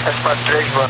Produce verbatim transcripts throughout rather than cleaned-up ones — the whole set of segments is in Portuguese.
sete quatro três, boa.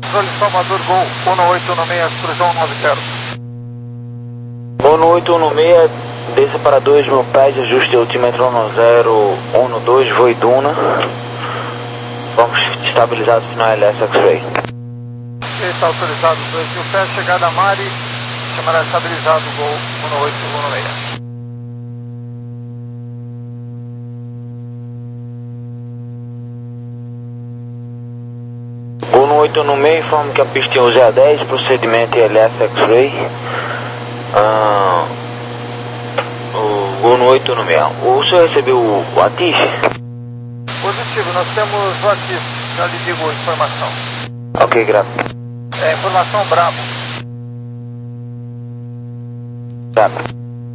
Controle Salvador, Gol, um oito um seis, extrusão nove zero. um oito um seis, desça para dois mil pés, ajuste altímetro um zero um dois, voe Duna. Vamos estabilizar o sinal L S X-Ray. Está autorizado, dois mil pés, chegada a Mari, chamará estabilizado, Gol, um oito um seis. um oito um seis, informa que a pista tem o Z A dez, procedimento L S X-Ray. Ah, o um oito um seis. O senhor recebeu o, o ATIF? Positivo, nós temos o ATIF, já lhe digo a informação. Ok, grave. É, informação Bravo. Grave.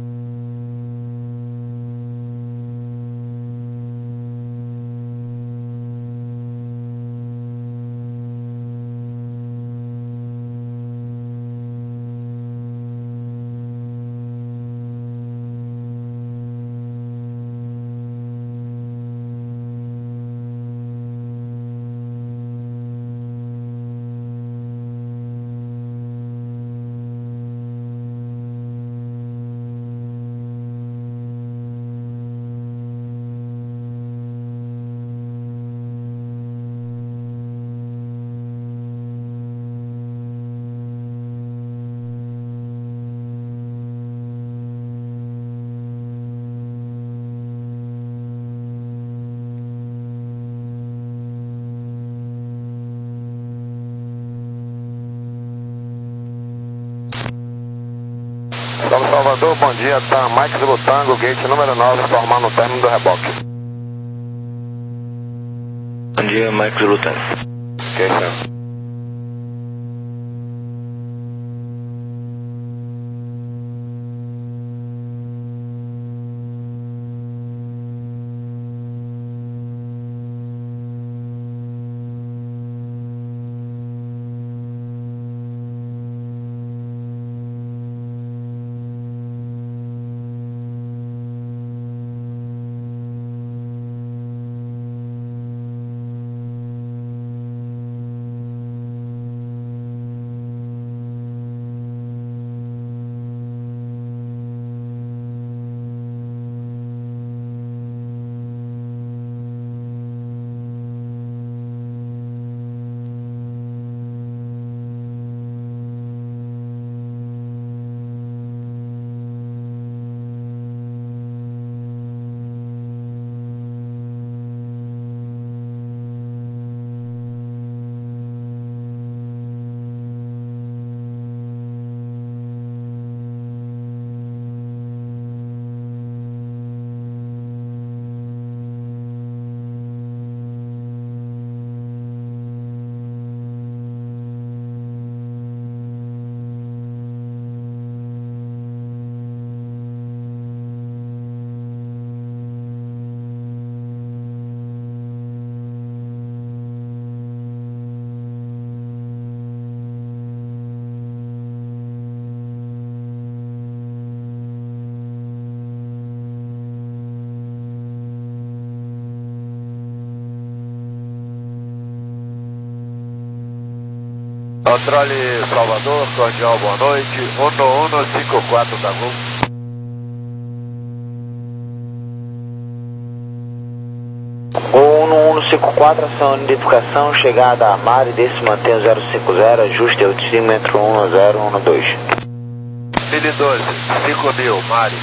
São Salvador, bom dia, tá Mike Zulu Tango, gate número nove, formando o término do reboque. Bom dia, Mike Zulu Tango. Ok, senhor. Controle Salvador, cordial, boa noite, um um cinco quatro da Gol. um um cinco quatro, ação de identificação, chegada a Mari, desce mantém o zero cinco zero, ajuste altímetro um zero um dois. Mili doze, cinco mil, Mari.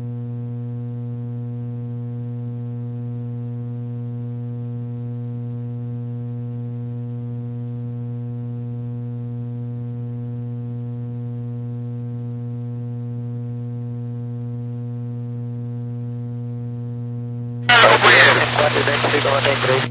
quatro identifica noventa e três.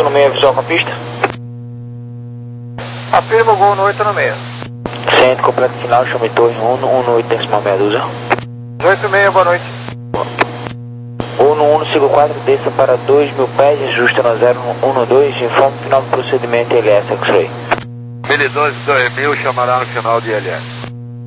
oito no seis, visual com a pista. Afirma o Gol no oito no seis. Centro completo final, chame torre um no oito, decimal meia dúzia. oito seis, boa noite. um no um, cinco quatro, desça para dois mil pés, ajusta no zero um no dois, informe final do procedimento L S X-Ray. mil e doze, dois mil, chamará no final de L S.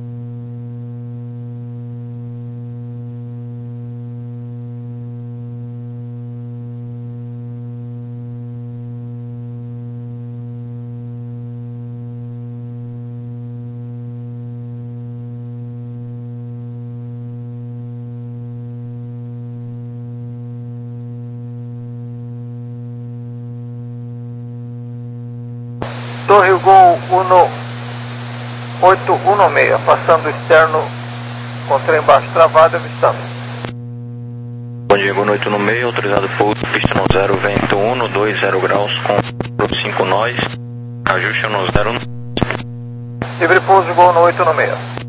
Torre Gol um oito um seis, passando o externo com o trem baixo travado, avistando. Bom dia, Gol oito no seis, autorizado pouso, pista no zero, vento um no dois, zero graus, com cinco nós, ajuste no zero. Livre pouso Gol no oito no seis.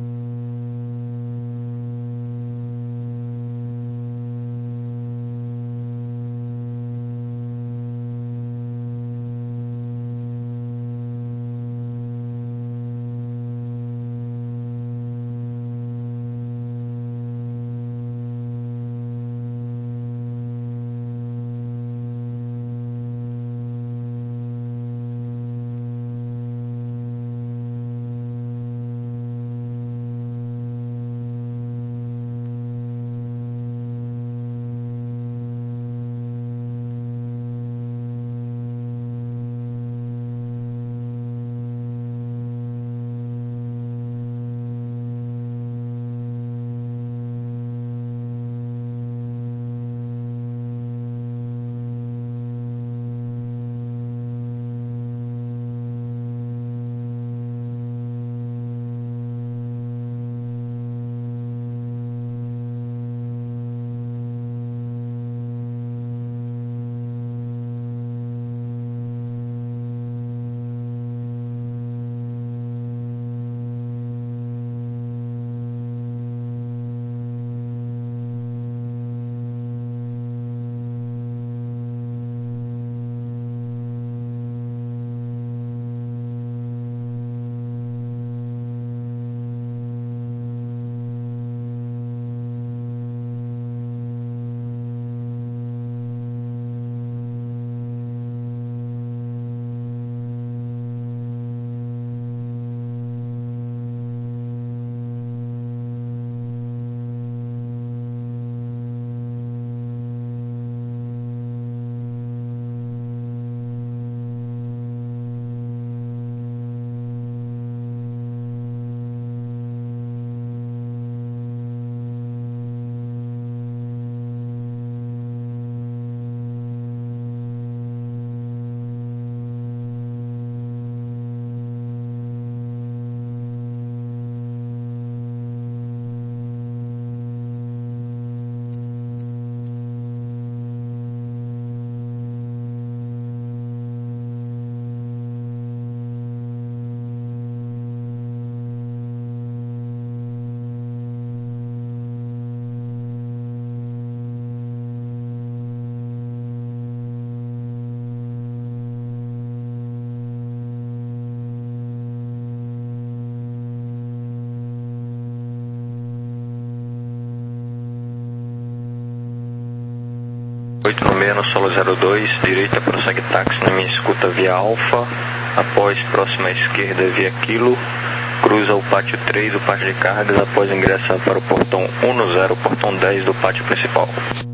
oito no seis no solo zero dois, direita prossegue táxi na minha escuta via Alfa, após próxima esquerda via Kilo, cruza o pátio três, o pátio de cargas, após ingressar para o portão um no zero, portão dez do pátio principal.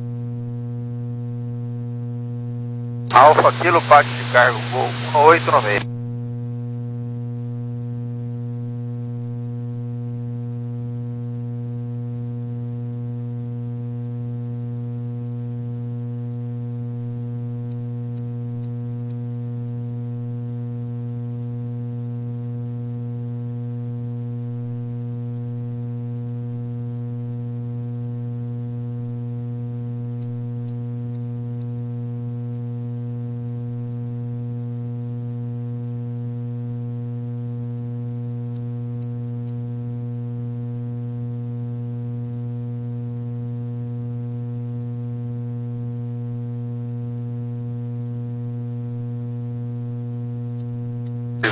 Alfa Kilo, pátio de carga, Gol um oito no seis.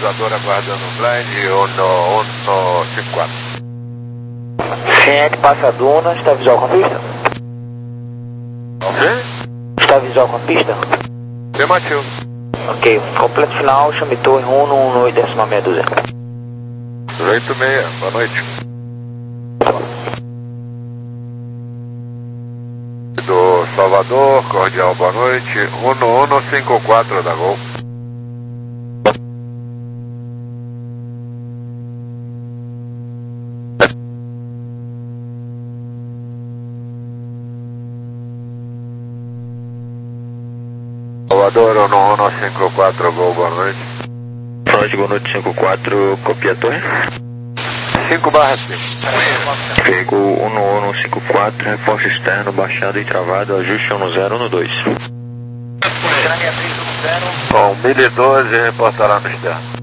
Salvador aguardando o blind, um no cinco quatro. Ciente, passa a duna, está visual com a pista? Ok? Está visual com a pista? Afirmativo. Ok, completo final, chame torre um no oito décima meia dúzia. oito seis, boa noite. Do Salvador, cordial boa noite, um no um cinco quatro da Gol. Salvador, um no um cinco quatro Gol, boa noite. Freud, boa noite, cinco quatro, copia a torre. cinco barra cinco. Pego um no um cinco quatro, reforço externo, baixado e travado, ajuste um no zero, um no dois. Com mil e doze, reportará no externo.